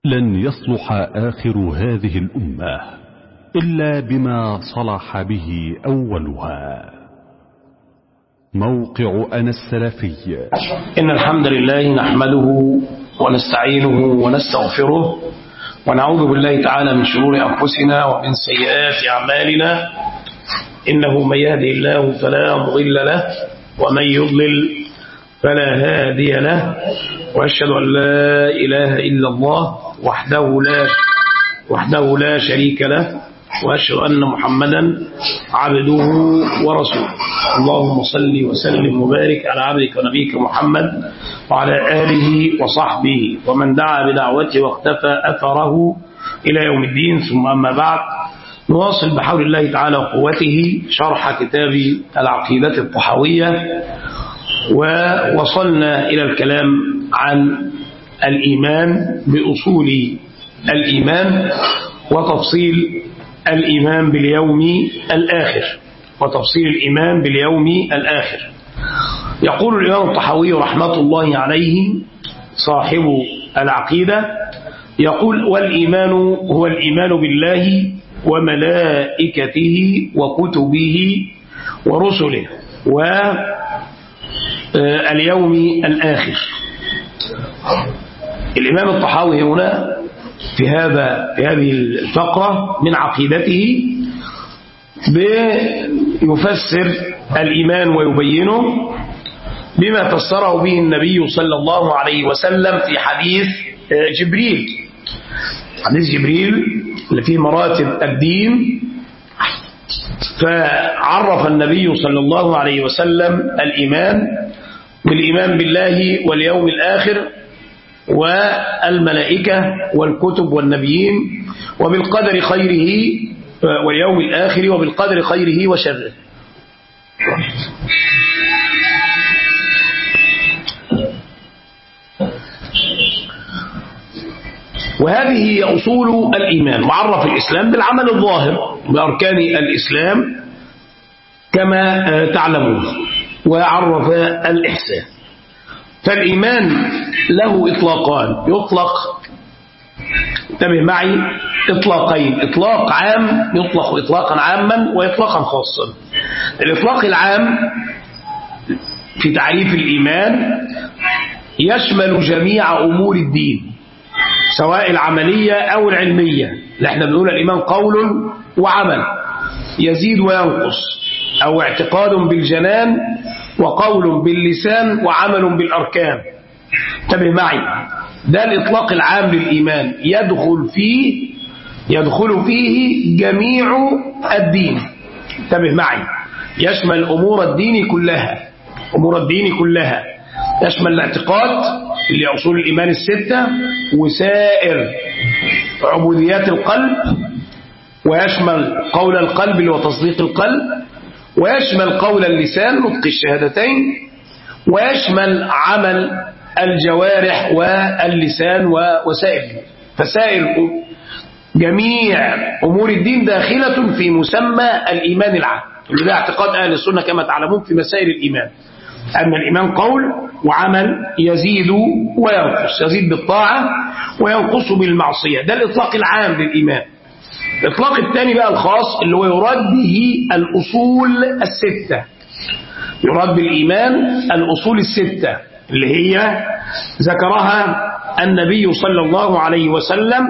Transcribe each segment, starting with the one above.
لن يصلح آخر هذه الأمة إلا بما صلح به أولها. موقع أنا السلفي. إن الحمد لله نحمده ونستعينه ونستغفره ونعوذ بالله تعالى من شرور أنفسنا ومن سيئات أعمالنا، إنه من يهدي الله فلا مضل له ومن يضلل فلا هادي له، وأشهد أن لا إله إلا الله وحده لا شريك له، وأشهد أن محمدا عبده ورسوله. اللهم صل وسلم وبارك على عبدك ونبيك محمد وعلى آله وصحبه ومن دعا بدعوته واختفى أثره إلى يوم الدين. ثم أما بعد، نواصل بحول الله تعالى وقوته شرح كتاب العقيدة الطحاوية، ووصلنا إلى الكلام عن الإيمان بأصول الإيمان وتفصيل الإيمان باليوم الآخر. يقول الإمام الطحاوي رحمة الله عليه صاحب العقيدة، يقول: والإيمان هو الإيمان بالله وملائكته وكتبه ورسله واليوم الآخر. الإمام الطحاوي هنا في هذه الفقرة من عقيدته بيفسر الإيمان ويبينه بما فسره به النبي صلى الله عليه وسلم في حديث جبريل اللي فيه مراتب الدين. فعرف النبي صلى الله عليه وسلم الإيمان بالإيمان بالله واليوم الآخر والملائكة والكتب والنبيين وبالقدر خيره واليوم الآخر وبالقدر خيره وشره. وهذه هي أصول الإيمان. وعرف الإسلام بالعمل الظاهر بأركان الإسلام كما تعلمون، وعرف الإحسان. فالإيمان له إطلاقان، يطلق، انتبه معي، إطلاقين: إطلاق عام يطلق إطلاقا عاما وإطلاقا خاصا. الإطلاق العام في تعريف الإيمان يشمل جميع أمور الدين سواء العملية أو العلمية. احنا بنقول الإيمان قول وعمل، يزيد وينقص، أو اعتقاد بالجنان وقول باللسان وعمل بالأركان. انتبه معي، ده الإطلاق العام للإيمان، يدخل فيه جميع الدين. انتبه معي، يشمل أمور الدين كلها، يشمل الاعتقاد اللي أصول الإيمان الستة، وسائر عبوديات القلب، ويشمل قول القلب اللي هو تصديق القلب، ويشمل قول اللسان نطق الشهادتين، ويشمل عمل الجوارح واللسان فسائر جميع أمور الدين داخلة في مسمى الإيمان العام، اللي ده اعتقاد أهل السنة كما تعلمون في مسائل الإيمان، أن الإيمان قول وعمل، يزيد وينقص، يزيد بالطاعة وينقص بالمعصية. ده الإطلاق العام للإيمان. الإطلاق الثاني بقى الخاص اللي هو يراد به الأصول الستة، يراد بالإيمان الأصول الستة اللي هي ذكرها النبي صلى الله عليه وسلم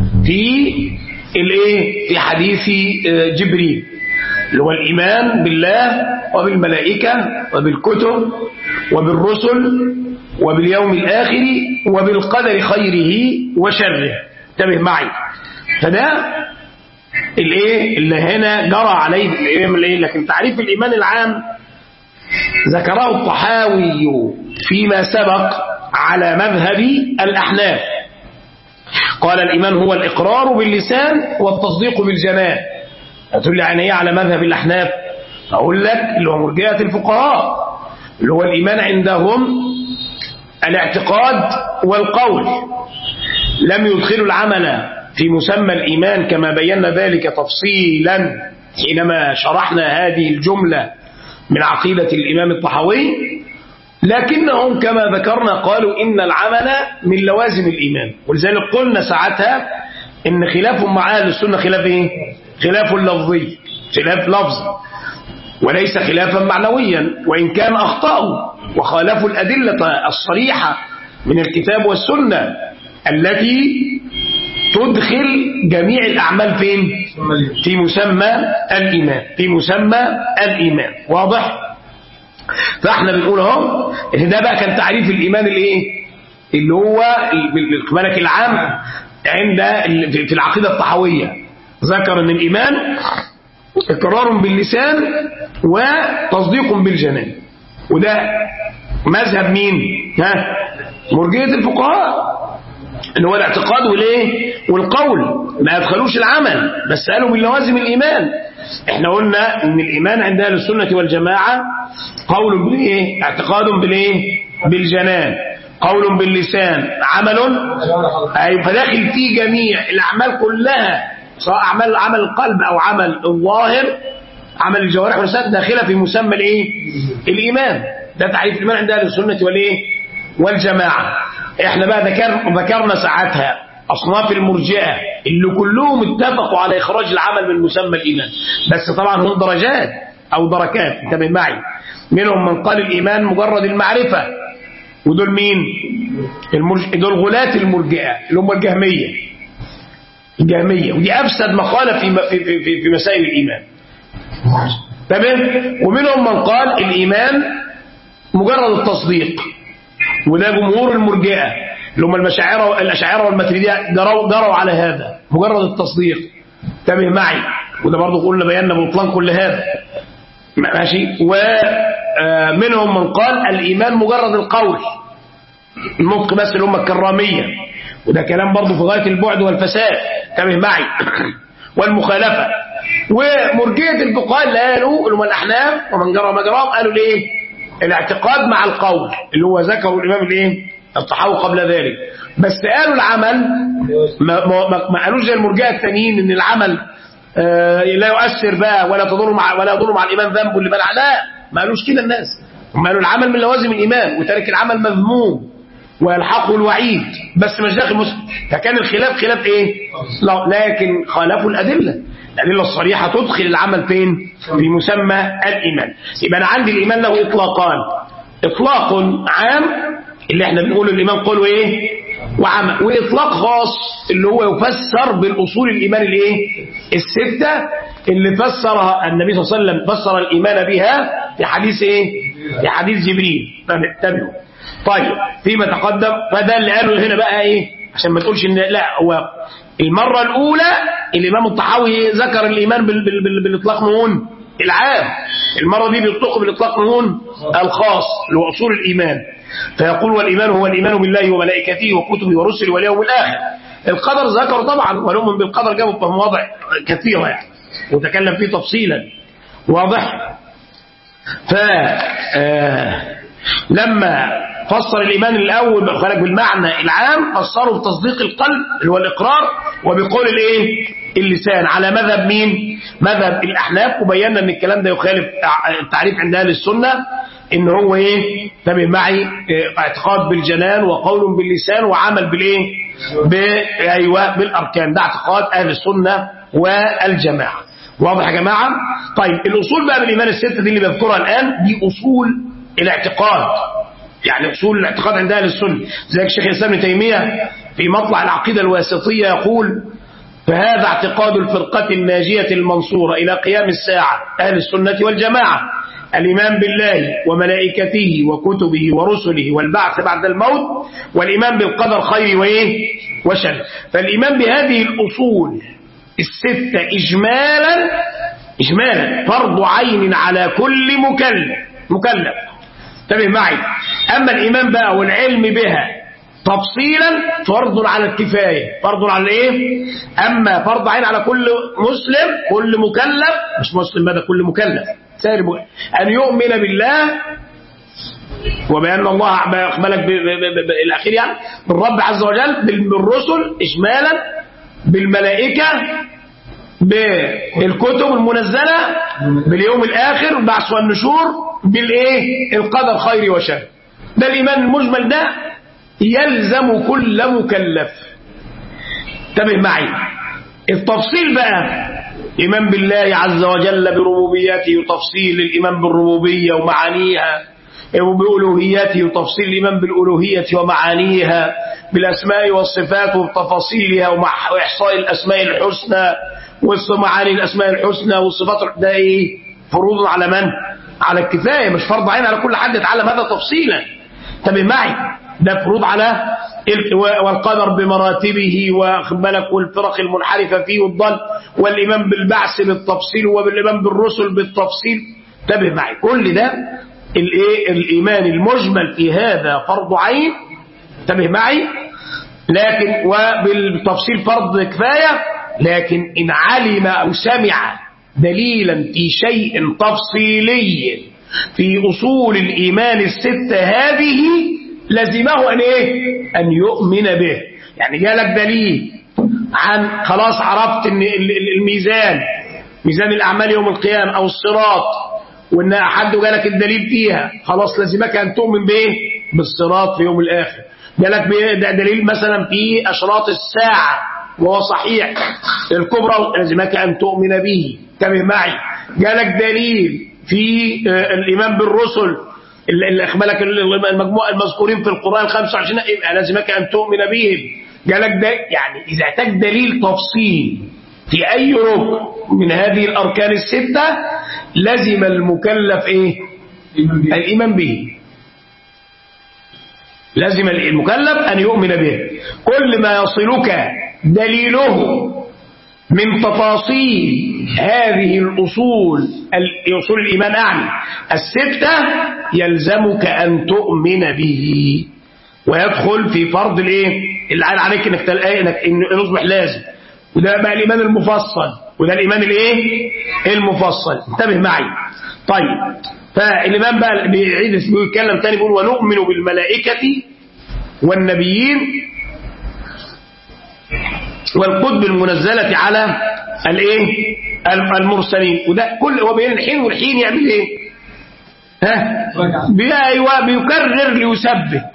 في حديث جبريل، اللي هو الإيمان بالله وبالملائكة وبالكتب وبالرسل وباليوم الآخر وبالقدر خيره وشره. انتبه معي، فده اللي هنا جرى عليه الإيمان. لكن تعريف الإيمان العام ذكره الطحاوي فيما سبق على مذهب الأحناف. قال: الإيمان هو الإقرار باللسان والتصديق بالجنان. هتقول لي يعني ايه على مذهب الأحناف؟ أقول لك اللي هو مرجئة الفقهاء، اللي هو الإيمان عندهم الاعتقاد والقول، لم يدخلوا العمل في مسمى الإيمان كما بينا ذلك تفصيلا حينما شرحنا هذه الجملة من عقيدة الإمام الطحاوي. لكنهم كما ذكرنا قالوا إن العمل من لوازم الإيمان، ولذلك قلنا ساعتها إن خلافهم مع أهل السنة خلاف إيه؟ خلاف لفظي، خلاف لفظ وليس خلافا معنويا، وإن كان أخطأوا وخالفوا الأدلة الصريحة من الكتاب والسنة التي تدخل جميع الأعمال فين؟ في مسمى الإيمان، في مسمى الإيمان. واضح؟ فاحنا بنقول اهو ان ده بقى كان تعريف الإيمان الايه؟ اللي هو بالملك العام عند في العقيدة الطحاوية، ذكر ان الإيمان اقرار باللسان وتصديق بالجنان، وده مذهب مين؟ مرجئة الفقهاء، اللي هو الاعتقاد والايه؟ والقول، ما يدخلوش العمل، بس قالوا من لوازم الإيمان. احنا قلنا ان الإيمان عند اهل السنة والجماعة قول بالايه؟ اعتقاد بالايه؟ بالجنان، قول باللسان، عمل اي فداخل فيه جميع الأعمال كلها، سواء عمل القلب او عمل الظاهر، عمل الجوارح واللسان، داخله في مسمى الايه؟ الإيمان. ده تعريف الإيمان عند اهل السنة والايه؟ والجماعة. احنا بقى ذكرنا ساعتها أصناف المرجئة اللي كلهم اتفقوا على إخراج العمل من مسمى الإيمان، بس طبعا هم درجات أو دركات، انتبه معي. منهم من قال الإيمان مجرد المعرفة، ودول مين؟ دول غلاة المرجئة اللي هم الجهمية، ودي أفسد مقالة في مسائل الإيمان. تمام. ومنهم من قال الإيمان مجرد التصديق، وده جمهور المرجئة اللي هم الأشاعرة والماتريدية جروا على هذا، مجرد التصديق. انتبه معي، وده برضه قلنا بينا بطلان كل هذا، ماشي. ومنهم من قال الإيمان مجرد القول، النطق بس، اللي هم الكرامية، وده كلام برضه في غاية البعد والفساد، انتبه معي، والمخالفة. ومرجئة الفقهاء اللي قالوا اللي هم الأحناف ومن جرى مجراهم قالوا ليه؟ الاعتقاد مع القول، اللي هو ذكره الإمام الايه؟ الطحاوي قبل ذلك، بس قالوا العمل ما قالوش زي المرجئة التانيين ان العمل لا يؤثر بقى ولا يضر مع الإيمان ذنب اللي بلع، لا، ما قالوش كده الناس. هم قالوا العمل من لوازم الإيمان، وترك العمل مذموم ويلحقه الوعيد، بس مش داخل مسلم. فكان الخلاف خلاف ايه؟ لا، لكن خالفوا الأدلة الصريحة تدخل العمل فين؟ في مسمى الإيمان. يبقى أنا عندي الإيمان له إطلاقان، إطلاق عام اللي احنا بنقول الإيمان قوله ايه؟ وعمل، وإطلاق خاص اللي هو يفسر بالأصول الإيمان الايه؟ الستة اللي فسرها النبي صلى الله عليه وسلم، فسر الإيمان بها في حديث ايه؟ في حديث جبريل. فنتبعه. طيب فيما تقدم، فده اللي قالوا هنا بقى ايه؟ عشان ما تقولش ان لا، هو المرة الأولى الإمام الطحاوي ذكر الإيمان بالإطلاق نون العام، المرة دي بيطلق بالإطلاق نون الخاص اللي هو أصول الإيمان. فيقول والإيمان هو الإيمان بالله وملائكته وكتبه ورسله واليوم الآخر. القدر ذكر طبعا، ونؤمن بالقدر جابوا في مواضع كثيرة يعني، وتكلم فيه تفصيلا. واضح؟ لما فسر الإيمان الأول خلق بالمعنى العام، فسره بتصديق القلب اللي هو الإقرار، وبقول الايه؟ اللسان، على مذهب مين؟ مذهب الأحناف. وبينا ان الكلام ده يخالف التعريف عند أهل السنة، ان هو ايه؟ تابع معي، اعتقاد بالجنان وقول باللسان وعمل بالايه؟ ايوه بالاركان. ده اعتقاد اهل السنه والجماعه. واضح يا جماعه؟ طيب الاصول بقى بالايمان السته دي اللي بذكرها الان، دي اصول الاعتقاد، يعني اصول الاعتقاد عند اهل السنه. زي الشيخ الاسلام ابن تيميه في مطلع العقيده الواسطيه يقول: فهذا اعتقاد الفرقه الناجيه المنصوره الى قيام الساعه اهل السنه والجماعه، الإيمان بالله وملائكته وكتبه ورسله والبعث بعد الموت، والإيمان بالقدر خير وإيه؟ وشر. فالإيمان بهذه الأصول الستة إجمالا فرض عين على كل مكلف. انتبه معي. أما الإيمان بقى والعلم بها تفصيلا فرض على الكفاية، فرض على إيه؟ أما فرض عين على كل مسلم، كل مكلف، مش مسلم هذا، كل مكلف أن يؤمن بالله وبأن الله أقبلك بالأخير، يعني بالرب عز وجل، بالرسل إجمالا، بالملائكة، بالكتب المنزلة، باليوم الآخر، بالبعث والنشور، بالإيه؟ القدر خير وشر. ده الإيمان المجمل ده يلزم كل مكلف. انتبه معي. التفصيل بقى إيمان بالله عز وجل بربوبيته وتفصيل الإيمان بالربوبية ومعانيها، وبألوهيته وتفصيل الإيمان بالألوهية ومعانيها، بالأسماء والصفات وتفاصيلها وإحصاء الأسماء الحسنى ومعاني الأسماء الحسنى والصفات. ده إيه؟ فروض على من؟ على الكفاية، مش فرض عين على كل حد يتعلم هذا تفصيلا. انتبه معي. ده فروض على والقدر بمراتبه وخبالك والفرق المنحرفة فيه والضل، والإيمان بالبعث بالتفصيل وبالإيمان بالرسل بالتفصيل. انتبه معي. كل ده الإيمان المجمل في هذا فرض عين. انتبه معي. لكن وبالتفصيل فرض كفاية. لكن إن علم أو سمع دليلا في شيء تفصيلي في أصول الإيمان الستة هذه لزمه أن يؤمن به. يعني جالك دليل عن خلاص عرفت أن الميزان، ميزان الأعمال يوم القيامة أو الصراط، وأن حد جالك الدليل فيها، خلاص لزمك أن تؤمن به بالصراط في يوم الآخر. جالك دليل مثلا في أشراط الساعة وهو صحيح الكبرى، لزمك أن تؤمن به. انتبه معي. جالك دليل في الإيمان بالرسل اللي أخبرك المجموعة المذكورين في القرآن 25، لازمك أن تؤمن بهم. جالك ده يعني إذا احتاج دليل تفصيل في أي ركن من هذه الأركان الستة لازم المكلف إيه؟ الإيمان به. لازم المكلف أن يؤمن به. كل ما يصلك دليله من تفاصيل هذه الأصول، أصول الإيمان أعني الستة، يلزمك أن تؤمن به ويدخل في فرض الإيه اللي عليك إنك نصبح لازم. وده بقى الإيمان المفصل، وده الإيمان الإيه المفصل. انتبه معي. طيب، فالإمام بقى بيتكلم تاني بيقول ونؤمن بالملائكة والنبيين والكتب المنزلة على الايه المرسلين. وده كل هو بين الحين والحين يعمل ايه؟ بيكرر ليثبت.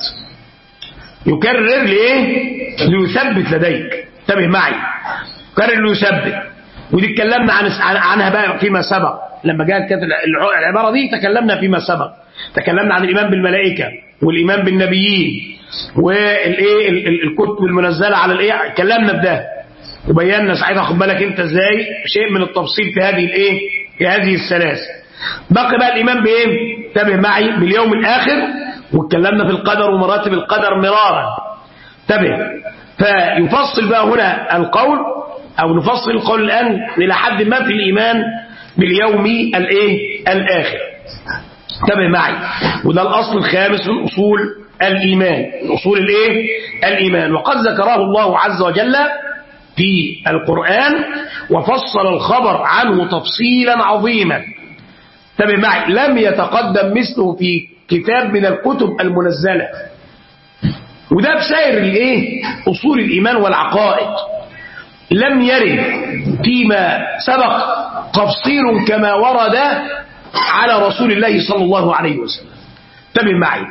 يكرر ليه؟ ليثبت لديك. انتبه معي. يكرر ليثبت. ودي اتكلمنا عنها بقى فيما سبق. لما جاءت العبارة دي تكلمنا فيما سبق. تكلمنا عن الإيمان بالملائكة والإيمان بالنبيين والايه الكتب المنزلة على الايه. اتكلمنا بده وبينا ساعتها. خد بالك انت ازاي شيء من التفصيل في هذه الايه في هذه الثلاث. بقي بقى الإيمان بايه؟ انتبه معي. باليوم الآخر. واتكلمنا في القدر ومراتب القدر مرارا. انتبه. فيفصل بقى هنا القول، او نفصل القول الآن الى حد ما في الإيمان باليوم الايه الآخر. انتبه معي. وده الأصل الخامس من أصول الإيمان، من أصول الايه الإيمان. وقد ذكره الله عز وجل في القرآن وفصل الخبر عنه تفصيلا عظيما. انتبه معي. لم يتقدم مثله في كتاب من الكتب المنزلة. وده بسائر الايه أصول الإيمان والعقائد. لم يرد فيما سبق تفصيل كما ورد على رسول الله صلى الله عليه وسلم. انتبه معي.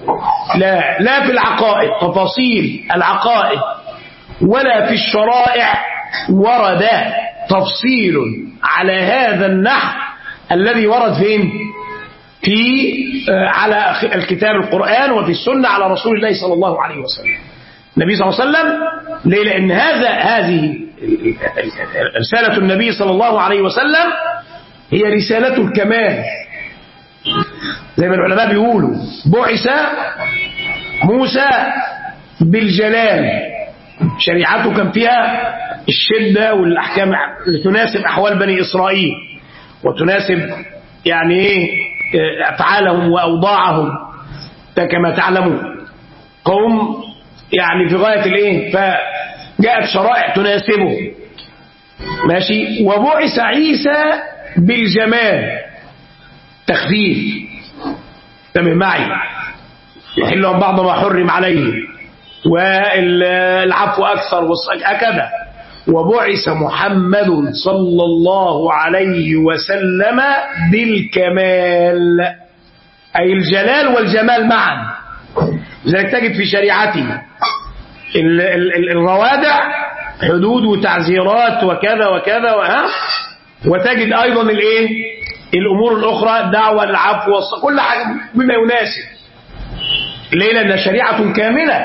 لا في العقائد تفاصيل العقائد ولا في الشرائع ورد تفصيل على هذا النحو الذي ورد فين؟ في على الكتاب القرآن وفي السنة على رسول الله صلى الله عليه وسلم. النبي صلى الله عليه وسلم ليه؟ لأن هذه رسالة النبي صلى الله عليه وسلم هي رسالة الكمال. زي ما العلماء بيقولوا بعث موسى بالجلال. شريعته كان فيها الشدة والأحكام اللي تناسب أحوال بني إسرائيل وتناسب يعني ايه أفعالهم وأوضاعهم. كما تعلمون قوم يعني في غاية الايه، فجاءت شرائع تناسبه ماشي. وبعث عيسى بالجمال تخفيف. تمام معي. يحل لهم بعض ما حرم عليه والعفو أكثر هكذا. وبعث محمد صلى الله عليه وسلم بالكمال، أي الجلال والجمال معا. لذلك تجد في شريعته الروادع حدود وتعزيرات وكذا وكذا وتجد أيضا الأمور الأخرى الدعوة العفو كل حاجة بما يناسب. ليه؟ لأنها شريعة كاملة.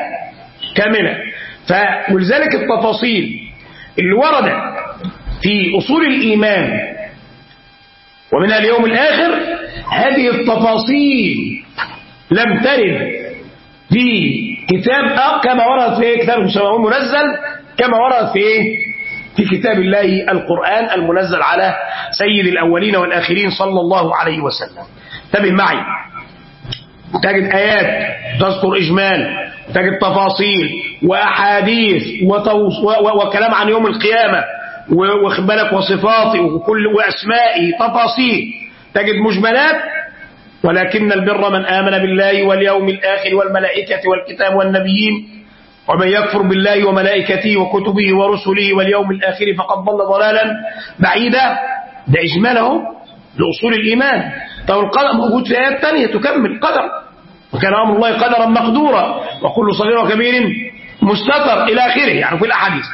ولذلك التفاصيل اللي وردت في أصول الإيمان ومنها اليوم الآخر، هذه التفاصيل لم ترد في كتاب كما وردت في كتاب منزل، كما وردت في كتاب الله القرآن المنزل على سيد الأولين والآخرين صلى الله عليه وسلم. انتبه معي، تجد آيات تذكر إجمال، تجد تفاصيل وأحاديث وكلام عن يوم القيامة وخبالك وصفاته وأسمائه تفاصيل، تجد مجملات. ولكن البر من آمن بالله واليوم الآخر والملائكة والكتاب والنبيين، ومن يكفر بالله وملائكته وكتبه ورسله واليوم الآخر فقد ضل ضلالا بعيدا. ده إجماله لأصول الإيمان. طب القدر موجود في آيات تانية تكمل قدر، وكان أمر الله قدرا مقدورا وكل صغير وكبير مستتر إلى آخره، يعني في الأحاديث.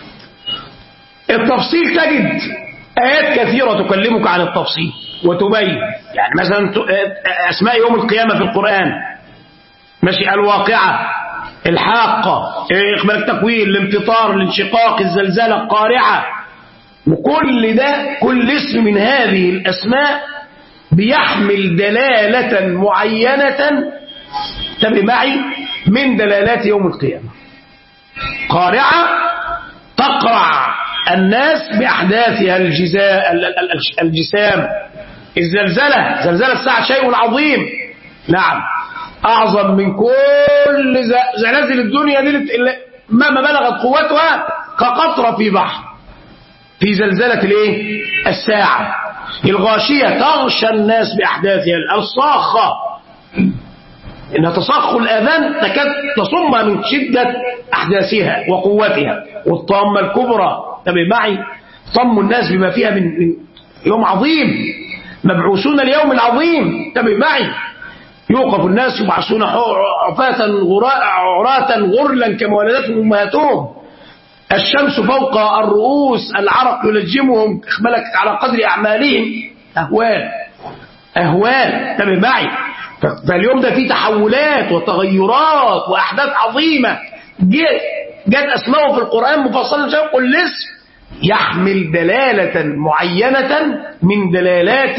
التفصيل تجد آيات كثيرة تكلمك عن التفصيل وتبين، يعني مثلا أسماء يوم القيامة في القرآن، ماشي، الواقعة، الحاقة، إخبار التكوين، الانفطار، الانشقاق، الزلزلة، القارعة. وكل ده، كل اسم من هذه الأسماء بيحمل دلالة معينة، تبقى معي، من دلالات يوم القيامة. قارعة تقرع الناس بأحداثها الجسام. الزلزلة، زلزلة الساعة شيء عظيم، نعم، أعظم من كل زلازل الدنيا دي مهما بلغت قوتها كقطرة في بحر. في زلزلة الساعة الغاشية تغشى الناس بأحداثها الصاخة، إنها تصخ الآذان تكاد تصمها من شدة أحداثها وقوتها. والطامة الكبرى، تبقى معي، طم الناس بما فيها من يوم عظيم، مبعوثون اليوم العظيم، تبقى معي، يوقف الناس يبعثون عفاة عراة غرلا كما ولدتهم أمهاتهم، الشمس فوق الرؤوس، العرق يلجمهم اخبلك على قدر أعمالهم، أهوال، تبقى معي. فاليوم ده فيه تحولات وتغيرات وأحداث عظيمة، جت أسماءه في القرآن مفصلا، كل اسم يحمل دلالة معينة من دلالات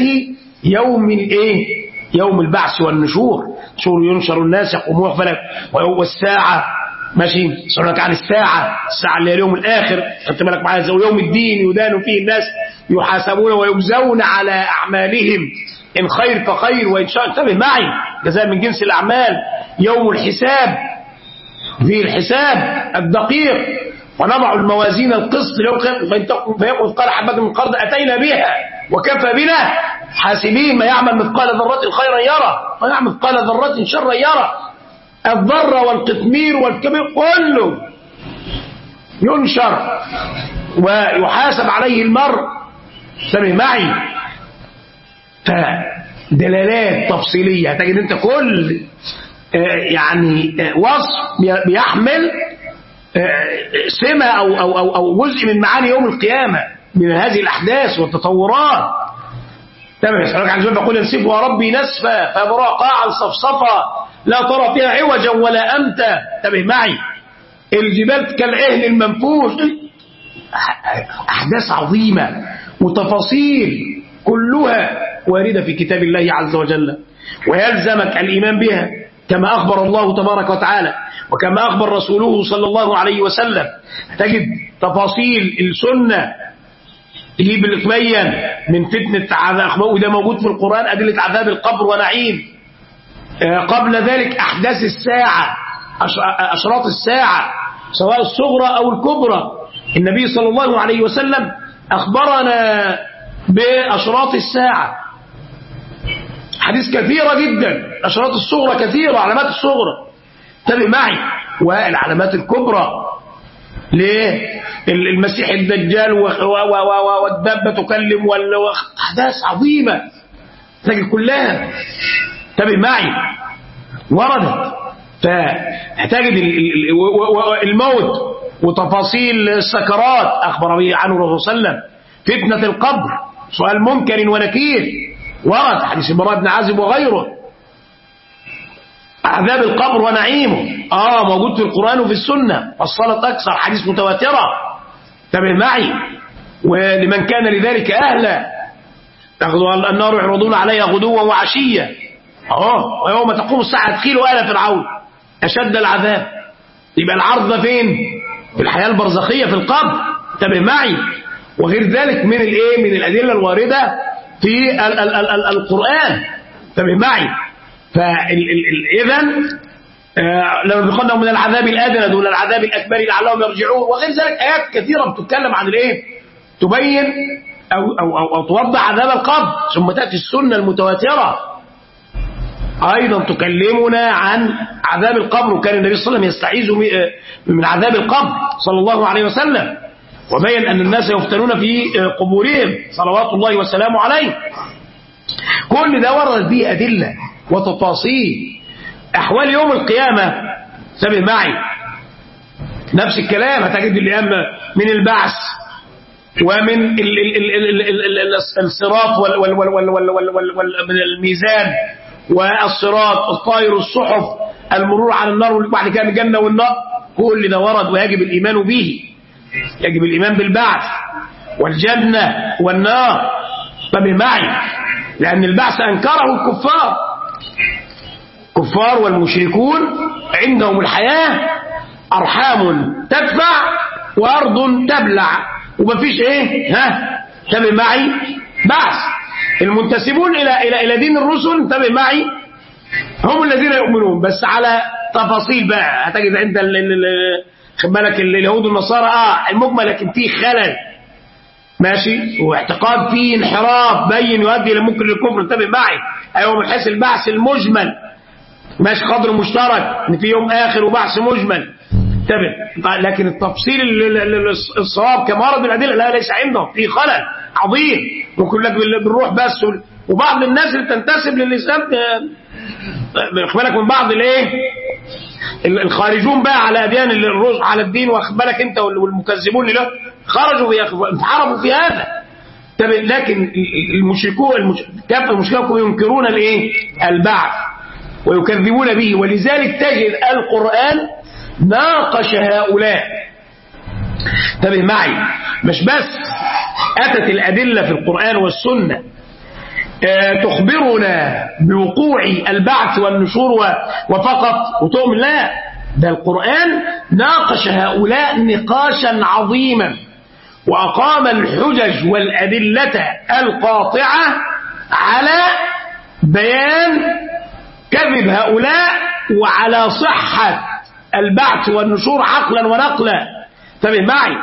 يوم البعث والنشور. شور ينشر الناس يقومون فلك، والساعة، ماشي، سألك عن الساعة اللي هي اليوم الآخر، خدت بالك معايا، يوم الدين يدان فيه الناس يحاسبون ويجزون على أعمالهم، إن خير فخير وإن شاء. انتبه معي، جزاء من جنس الأعمال. يوم الحساب، في الحساب الدقيق، ونضع الموازين القسط فيقول قال حبة من قرض أتينا بها وكفى بنا حاسبين، ما يعمل مثقال ذرة خيرا يرى وما يعمل مثقال ذرة شرا يرى. الذرة والقطمير والكبير كله ينشر ويحاسب عليه المرء. انتبه معي، فدلالات تفصيلية تجد انت كل يعني وصف بيحمل سمة أو جزء من معاني يوم القيامة من هذه الأحداث والتطورات. تمام. يسألك عن جبل فقل ينسفها ربي نسفا فيبرأ قاعا صفصفا لا ترى فيها عوجا ولا أمتا. انتبه معي، الجبال كالعهن المنفوش، أحداث عظيمة وتفاصيل كلها واردة في كتاب الله عز وجل، ويلزمك الإيمان بها كما أخبر الله تبارك وتعالى وكما أخبر رسوله صلى الله عليه وسلم. تجد تفاصيل السنة تجيب الإتبين من فتنة عذاب، وده موجود في القرآن، أدلة عذاب القبر ونعيم. قبل ذلك أحداث الساعة، أشراط الساعة سواء الصغرى أو الكبرى. النبي صلى الله عليه وسلم أخبرنا بأشراط الساعة حديث كثيرة جدا، أشراط الصغرى كثيرة، علامات الصغرى. تابع معي، والعلامات الكبرى ليه؟ المسيح الدجال والدابة تكلم أحداث عظيمة تجد كلها. تابع معي، وردت فتجد الموت وتفاصيل السكرات أخبر به عنه الرسول صلى الله عليه وسلم. فتنة القبر، سؤال منكر ونكير، ورد حديث براء بن عازب وغيره. عذاب القبر ونعيمه موجود في القرآن وفي السنة، الصلاة أكثر، حديث متواترة. تابع معي. ولمن كان لذلك أهلا تأخذ النار يعرضون عليها غدوا وعشيا ويوم تقوم الساعة ادخلوا آل فرعون أشد العذاب. يبقى العرض ده فين؟ في الحياة البرزخية في القبر. تابع معي. وغير ذلك من من الأدلة الواردة في القرآن. تابع معي. فإذن لو بيقولنا من العذاب الأدنى دون العذاب الأكبر لعلهم يرجعون، وغير ذلك آيات كثيرة بتتكلم عن تبين أو توضح عذاب القبر. ثم تأتي السنة المتواترة أيضا تكلمنا عن عذاب القبر، وكان النبي صلى الله عليه وسلم يستعيذ من عذاب القبر صلى الله عليه وسلم، وبين أن الناس يفتنون في قبورهم صلوات الله وسلامه عليه. كل ده ورد به أدلة وتفاصيل. أحوال يوم القيامة سبق معي نفس الكلام، هتجد الأيام من البعث ومن الصراط والميزان والصراط، الطائر، الصحف، المرور على النار، وبعد كده الجنة والنار. كل ده ورد ويجب الإيمان به. يجب الإيمان بالبعث والجنة والنار. طب معي، لأن البعث أنكره الكفار والمشركون. عندهم الحياة أرحام تدفع وأرض تبلع، ومفيش تابع معي بعث. المنتسبون إلى دين الرسل انتبه معي هم الذين يؤمنون، بس على تفاصيل بقى. هتجد عند خد بالك اليهود والنصارى المجمل، لكن فيه خلل ماشي، واعتقاد فيه انحراف بين يؤدي الى ممكن الكفر. انتبه معي. ايوه من حيث البعث المجمل ماشي، قدر مشترك ان في يوم اخر وبعث مجمل. انتبه. لكن التفصيل الصواب كما ورد بالادله لا، ليس عندهم، في خلل عظيم. ممكن لك بالروح بس. وبعض الناس اللي تنتسب للاسلام خد بالك من بعض الخارجون بقى على اديان الرسل على الدين، واخد بالك انت، والمكذبون له خرجوا انحرفوا في هذا. لكن كافة المشركون ينكرون البعث ويكذبون به، ولذلك تجد القرآن ناقش هؤلاء. انتبه معي. مش بس أتت الأدلة في القرآن والسنة تخبرنا بوقوع البعث والنشور وفقط وتؤمن، لا، ده القرآن ناقش هؤلاء نقاشا عظيما، وأقام الحجج والأدلة القاطعة على بيان كذب هؤلاء وعلى صحة البعث والنشور عقلا ونقلا. انتبه معي.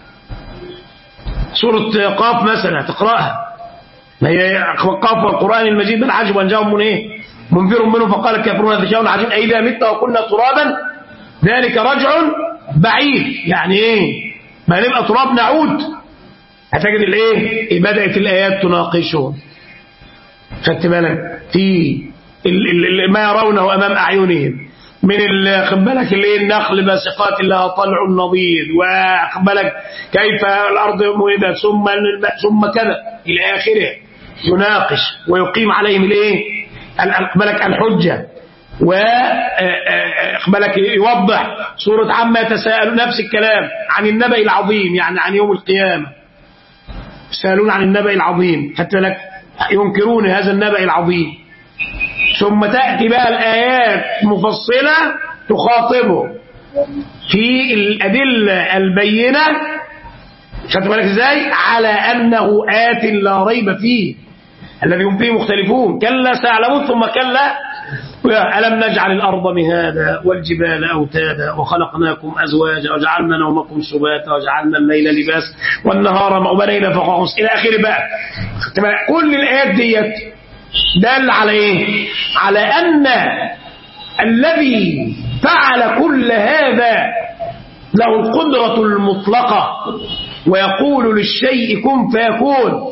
سورة قاف مثلا تقرأها، ما هي قاف والقرآن المجيد بل عجب أن جاءهم منذر منه فقال الكافرون هذا شيء عجيب أئذا متنا وكنا ترابا ذلك رجع بعيد. يعني ما نبقى تراب نعود. هتجد بدأت الآيات تناقشهم. خدت بالك في ما يرونه أمام أعينهم من خد بالك النخل باسقات لها طلع نضيد، وخد بالك كيف الأرض مهدت ثم كذا إلى آخره. يناقش ويقيم عليهم خد بالك الحجة، وخد بالك يوضح. سورة عما يتساءلون نفس الكلام عن النبأ العظيم، يعني عن يوم القيامة. يسألون عن النبأ العظيم، حتى لك ينكرون هذا النبأ العظيم. ثم تأتي بقى الآيات مفصلة تخاطبه في الأدلة البينة، خدت بالك ازاي، على أنه آت لا ريب فيه الذي هم فيه مختلفون. كلا سيعلمون ثم كلا ألم نجعل الأرض مهادا والجبال أوتادا وخلقناكم أزواجا وجعلنا نومكم سباتا وجعلنا الليل لباس والنهار وبنينا فوقكم إلى آخره بقى. كل الآيات ديت دل على على أن الذي فعل كل هذا له القدرة المطلقة، ويقول للشيء كن فيكون،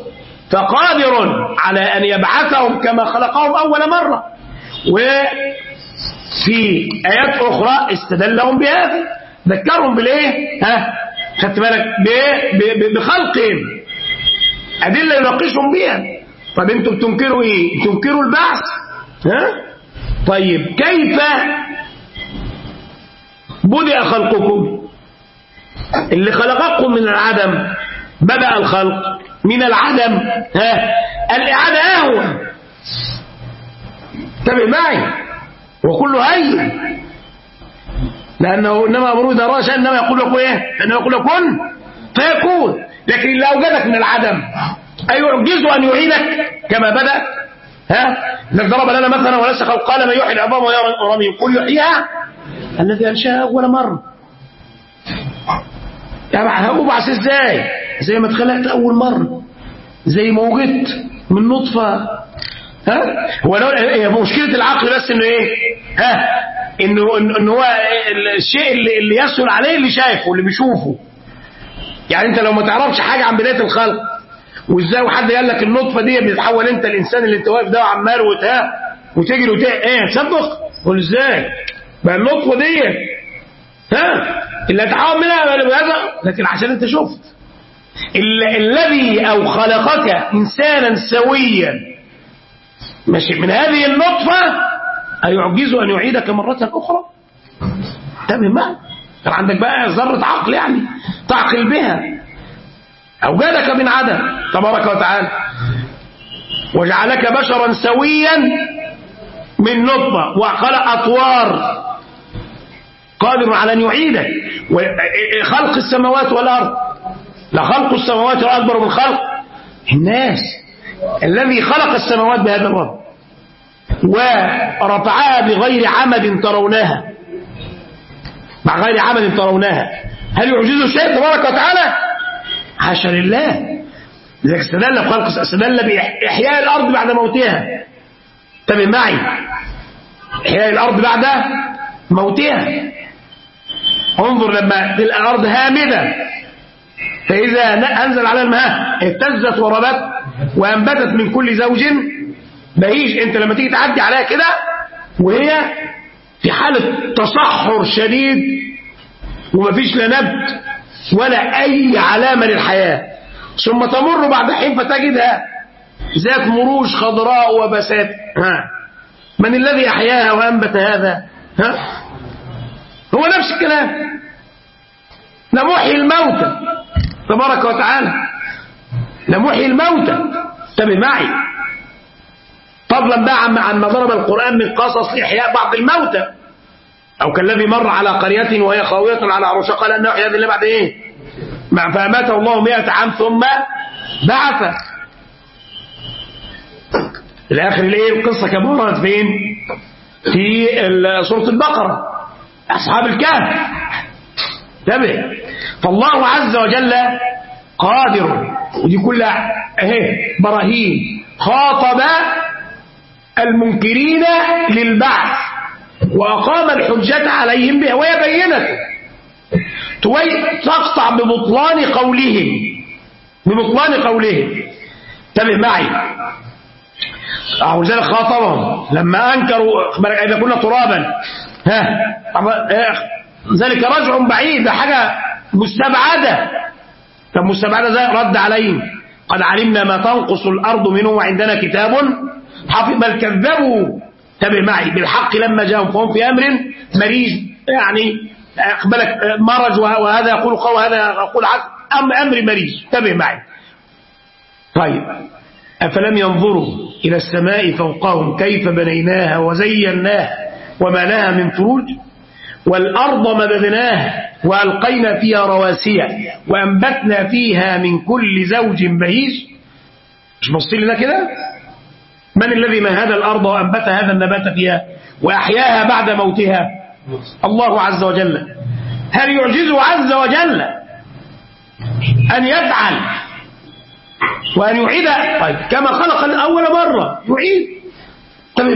فقادر على أن يبعثهم كما خلقهم أول مرة. في آيات أخرى استدلهم بهذا، ذكرهم بالإيه؟ خدت بالك بخلقهم، أدلة يناقشهم بها. طب أنتم بتنكروا إيه؟ بتنكروا البعث؟ طيب كيف بدأ خلقكم؟ اللي خلقكم من العدم، بدأ الخلق من العدم، الإعادة أهون. انتبه معي، وكله هين، لأنه إنما أمره إذا أراد شيئا إنما يقول لكم إيه؟ إنما يقول لكم كن فيكون. لكن اللي أوجدك من العدم أيعجزه أن يعيدك كما بدأ؟ إذا ضرب لنا مثلا وليس خلق، قال من يحيي العظام وهي رميم، قل يحييها الذي أنشأها أول مرة. يعني أبعث إزاي؟ زي ما اتخلقت أول مرة، زي ما وجدت من نطفة. هو مشكلة العقل بس إنه إيه؟ إنه هو الشيء اللي يسهل عليه اللي شايفه واللي بيشوفه. يعني أنت لو ما تعرفش حاجة عن بداية الخلق وإزاي وحد قال لك النطفة دي بتتحول أنت الإنسان اللي أنت واقف ده وعمال وتجري تصدق؟ قول إزاي؟ بقى النطفة دي اللي هتحول منها بهذا، لكن عشان أنت شفت الذي أو خلقك إنسانا سويا ماشي من هذه النطفة أيعجزه أن يعيدك مرة أخرى؟ تمام معي، كان عندك بقى ذرة عقل يعني تعقل بها. أوجدك من عدم تبارك وتعالى، وجعلك بشرا سويا من نطفة، وخلق أطوار قادر على أن يعيدك. خلق السماوات والأرض، لخلق السماوات أكبر من خلق الناس. الذي خلق السماوات بهذا الرب ورفعها بغير عمد ترونها، مع غير عمد ترونها، هل يعجزه شيء تبارك وتعالى؟ حاشا لله. لذلك استدل بخلق، استدل بإحياء الأرض بعد موتها. انتبه معي، إحياء الأرض بعد موتها. انظر لما الأرض هامدة فإذا أنزل على الماء اهتزت وربت وأنبتت من كل زوج بهيج. أنت لما تيجي تعدي عليها كده وهي في حالة تصحر شديد ومفيش لا نبت ولا أي علامة للحياة، ثم تمر بعد حين فتجدها ذات مروج خضراء وبسات، من الذي أحياها وأنبت هذا؟ هو نفس الكلام. لمحيي الموتى تبارك وتعالى، لمحيي الموتى. انتبه معي، فضلا بقى عن ما ضرب القرآن من قصص لإحياء بعض الموتى، أو كالذي مر على قرية وهي خاوية على عروشها قال أنه يحيي الله بعد إيه؟ فأماته الله 100 عام ثم بعث. الآخر الإيه؟ القصة كبرت فين؟ في سورة البقرة، أصحاب الكهف. انتبه، فالله عز وجل قادر، ودي كلها براهين خاطب المنكرين للبعث وأقام الحجة عليهم بها، وهي بينة تقطع ببطلان قولهم. انتبه معي، ولذلك خاطبهم لما أنكروا إذا كنا ترابا ذلك رجع بعيد، حاجة مستبعدة. طب مستبعدة زي رد عليهم قد علمنا ما تنقص الأرض منه وعندنا كتاب حافظ. بل كذبوا، انتبه معي، بالحق لما جاءهم فهم في أمر مريج، يعني أقبلك مرج، وهذا يقول قول وهذا يقول أمر مريج. انتبه معي. طيب أفلم ينظروا إلى السماء فوقهم كيف بنيناها وزيناها وما لها من فروج، والأرض مددناها وألقينا فيها رواسي وأنبتنا فيها من كل زوج بهيج. مش بصين لنا كده؟ من الذي مهد الأرض وأنبت هذا النبات فيها وأحياها بعد موتها؟ الله عز وجل. هل يعجزه عز وجل أن يفعل وأن يعيد؟ طيب كما خلق أول مرة يعيد. انتبه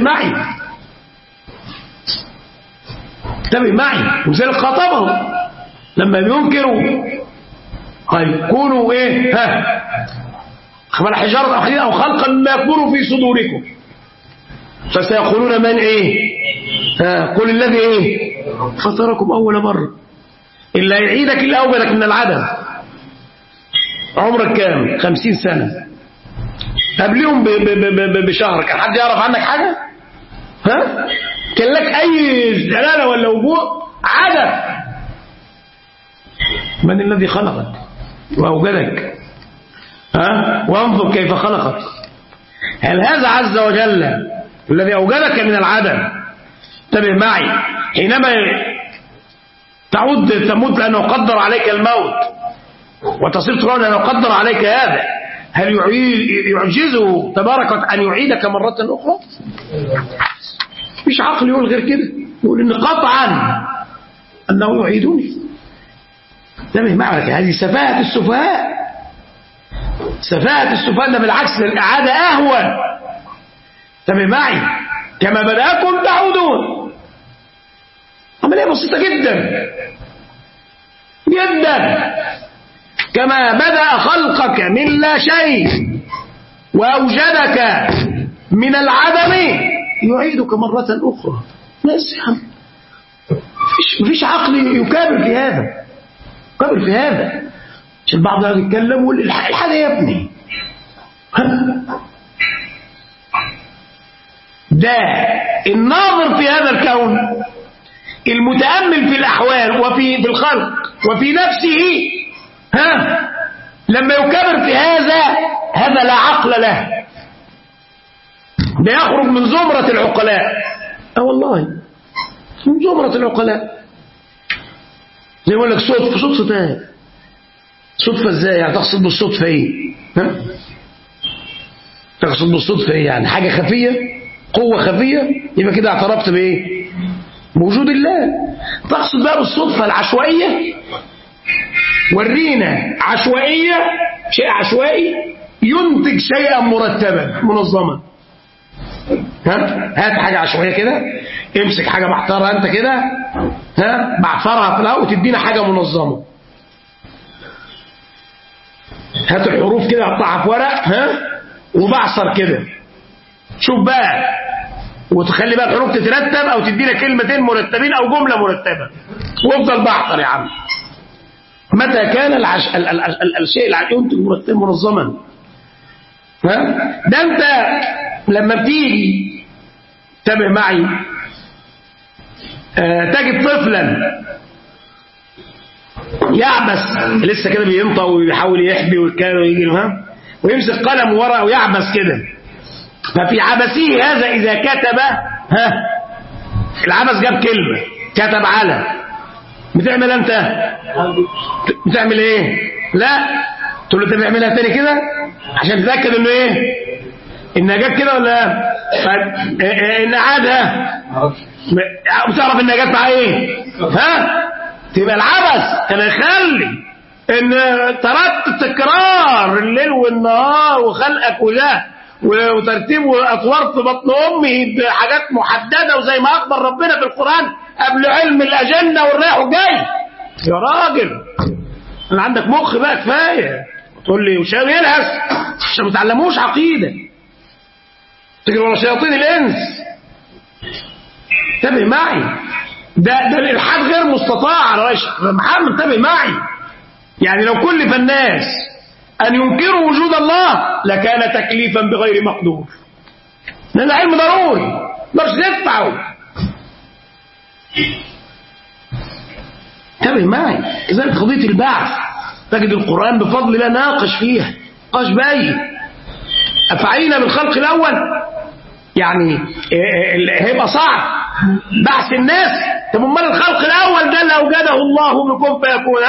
معي، وذلك خاطبهم لما ينكروا طيب كونوا ايه خبر حجارة أو حديد أو خلقا مما يكبر في صدوركم فسيقولون من ايه قل الذي ايه فطركم اول مرة. اللي هيعيدك اللي اوجدك من العدم. عمرك كام؟ 50 سنة. قبلهم بشهر كان حد يعرف عنك حاجة؟ ها؟ كان لك اي دلالة ولا وجود؟ عدم. من الذي خلقك واوجدك؟ ها؟ وانظر كيف خلقك. هل هذا عز وجل الذي اوجدك من العدم؟ انتبه معي، حينما تموت لانه قدر عليك الموت وتصير ترى لانه قدر عليك هذا، هل يعجزه تبارك ان يعيدك مرة اخرى؟ مش عقل يقول غير كده، يقول ان قطعا انه يعيدني. انتبه معي، هذه سفاهة السفهاء. سفاهة السفهاء، ده بالعكس الإعادة أهون. انتبه معي، كما بدأكم تعودون. عملية بسيطة جدا جدا. كما بدأ خلقك من لا شيء وأوجدك من العدم يعيدك مرة أخرى. بس يا عم، مفيش عقل يكابر في هذا، يكابر في هذا. عشان البعض يتكلم ويقول الحاجة يا ابني ده الناظر في هذا الكون، المتأمل في الأحوال وفي الخلق وفي نفسه، لما يكابر في هذا لا عقل له، ده يخرج من زمرة العقلاء. والله من زمرة العقلاء. زي ما يقول لك صدفة ايه؟ صدفة ازاي يعني؟ تقصد بالصدفة ايه؟ تقصد بالصدفة ايه يعني؟ حاجة خفية، قوة خفية، يبقى كده اعترفت بايه؟ بوجود الله. تقصد بقى بالصدفة العشوائية؟ ورينا عشوائية، شيء عشوائي ينتج شيئا مرتبا منظما. هات حاجة عشوائية كده، امسك حاجة محتارة انت كده، بعفرها في الهواء وتدينا حاجة منظمة. هات الحروف كده قطعها في ورق، وبعصر كده، شوف بقى، وتخلي بقى الحروف تترتب او تدينا كلمتين مرتبين او جملة مرتبة، وافضل بعصر يا عم. متى كان الشيء اللي ينتج مرتب منظما؟ ده انت لما بتيجي، انتبه معي، تجد طفلا يعبس لسه كده، بينطق ويحاول يحبي ويجي ويمسك قلم ورقه ويعبس كده. ففي عبسه هذا اذا كتب، العبس جاب كلمه، كتب على، بتعمل انت بتعمل ايه؟ لا تقول له انت بتعملها تاني كده عشان تتاكد انه ايه؟ انها جت كده ولا ان عادها، بتعرف انها جت مع ايه؟ تبقى العبث كان يخلي ان ترتب تكرار الليل والنهار وخلقك وده وترتيب واطوار في بطن امه بحاجات محدده، وزي ما اخبر ربنا في القران قبل علم الاجنه والرايح والجاي. يا راجل انا عندك مخ بقى كفايه تقول لي وشاوي يلهس عشان ما تعلموش عقيده، تجري ورا شياطين الانس. انتبه معي، ده الالحاد غير مستطاع يا محمد، انتبه معي. يعني لو كلف الناس ان ينكروا وجود الله لكان تكليفا بغير مقدور، لان العلم ضروري مش تدفعه. انتبه معي. كذلك قضيه البعث تجد القران بفضل الله ناقش فيها نقاش باين. افعينا بالخلق الاول، يعني هيبقى صعب بحث الناس. طب امال الخلق الاول ده اللي اوجده الله بكون فيكون،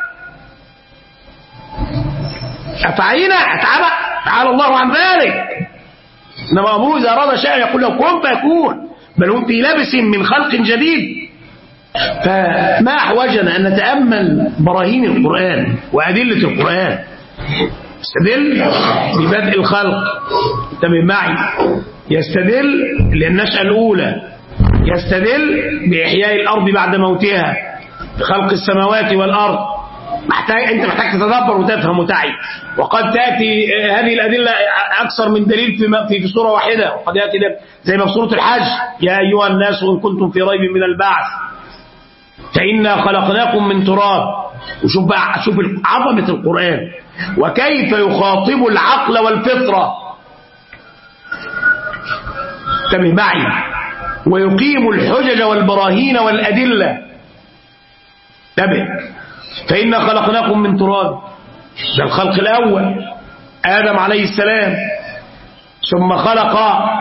افعينا تعالى الله عن ذلك. انما امره اذا اراد شيئا يقول له كن فيكون، بل هم في لبس من خلق جديد. فما احوجنا ان نتامل براهين القران وادله القران. يستدل ببدء الخلق، انتبه معي، يستدل للنشأة الأولى، يستدل بإحياء الأرض بعد موتها، بخلق السماوات والأرض، أنت محتاج تتدبر وتفهم وتعي. وقد تأتي هذه الأدلة أكثر من دليل في سورة واحدة، وقد يأتي زي ما في سورة الحج: يا أيها الناس إن كنتم في ريب من البعث فإنا خلقناكم من تراب. وشوف بقى، شوف عظمة القرآن وكيف يخاطب العقل والفطرة. انتبه معي. ويقيم الحجج والبراهين والأدلة. انتبه. فإنا خلقناكم من تراب، ده الخلق الأول آدم عليه السلام، ثم خلق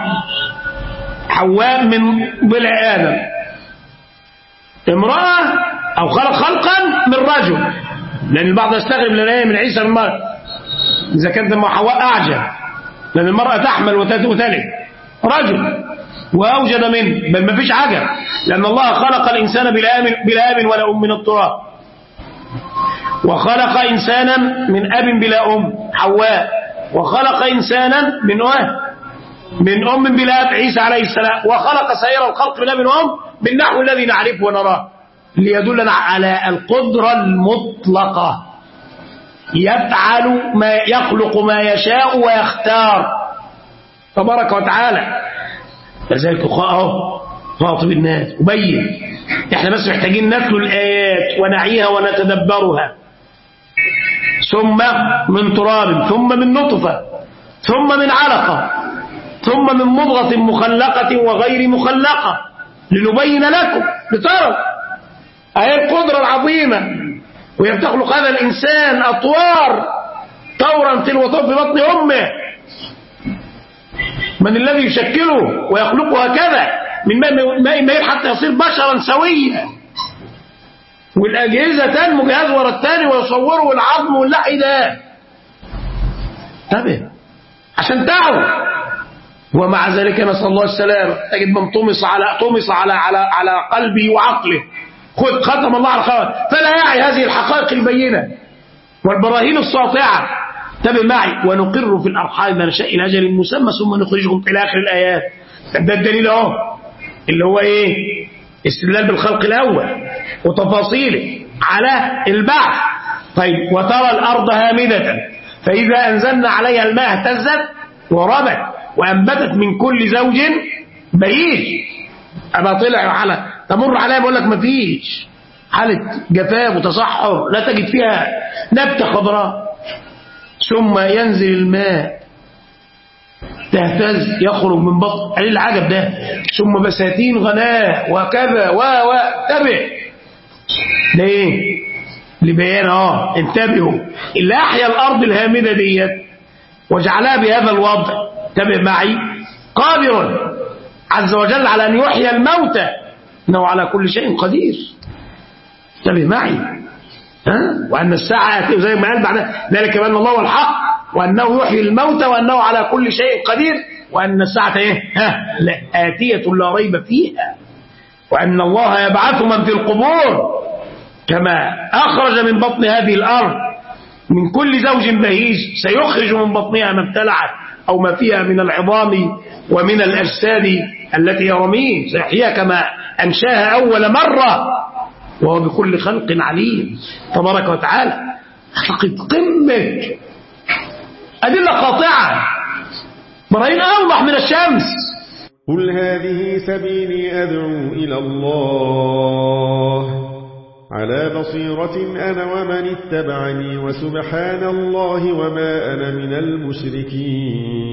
حواء من ضلع آدم امرأة، أو خلق خلقا من رجل، لأن البعض يستغرب لنا من عيسى من مرة إذا كانت حواء أعجب، لأن المرأة تحمل وتلد رجل وأوجد منه، بل ما فيش عجب، لأن الله خلق الإنسان بلا أب ولا أم من التراب، وخلق إنسانا من أب بلا أم حواء، وخلق إنسانا من أم بلا أب عيسى عليه السلام، وخلق سائر الخلق من أب وأم بالنحو الذي نعرفه ونراه، ليدلنا على القدرة المطلقة. يفعل ما يخلق ما يشاء ويختار تبارك وتعالى. لذلك خاطب الناس وبين. احنا بس محتاجين نتلو الآيات ونعيها ونتدبرها. ثم من تراب، ثم من نطفة، ثم من علقة، ثم من مضغة مخلقة وغير مخلقة، لنبين لكم لتروا أهي القدرة العظيمة. وهي بتخلق هذا الإنسان أطوار، طورا تلو طور في بطن أمه. من الذي يشكله ويخلقه هكذا من ماء مهين حتى يصير بشرا سويا، والأجهزة تنمو جهاز ورا الثاني ويصوروا العظم واللحي ده. انتبه عشان تعوا. ومع ذلك نسأل الله السلام، تجد من طمس على قلبه وعقله، ختم الله على خير، فلا يعي هذه الحقائق البينة والبراهين الساطعة. انتبه معي. ونقر في الأرحام ما نشاء إلى أجل مسمى ثم نخرجهم إلى آخر الآيات. ده الدليل اهو، اللي هو ايه؟ استدلال بالخلق الأول وتفاصيله على البعث. طيب. وترى الأرض هامدة فإذا أنزلنا عليها الماء اهتزت وربت وأنبتت من كل زوج بهيج. أبا طلع على تمر عليها بقول لك مفيش حالة جفاف وتصحر، لا تجد فيها نبتة خضراء. ثم ينزل الماء تهتز يخرج من بطن، قليل العجب ده. ثم بساتين غناء وكذا تبع. ليه؟ لبيان انتبهوا. اللي أحيا الأرض الهامدة ديت وجعلها بهذا الوضع، انتبه معي، قادر عز وجل على أن يحيي الموتى، إنه على كل شيء قدير. انتبه معي. وأن الساعة زي ما قال بعد ذلك بأن الله هو الحق وأنه يحيي الموتى وأنه على كل شيء قدير وأن الساعة آتية لا ريب فيها وأن الله يبعث من في القبور كما أخرج من بطن هذه الأرض من كل زوج بهيج سيخرج من بطنها ما ابتلعت أو ما فيها من العظام ومن الأجساد التي هي رميم، سيحييها كما أنشاها أول مرة وهو بكل خلق عليم تبارك وتعالى. حقيقة قمة أدلة قاطعة، براهين أوضح من الشمس. قل هذه سبيلي أدعو إلى الله على بصيرة أنا ومن اتبعني وسبحان الله وما أنا من المشركين.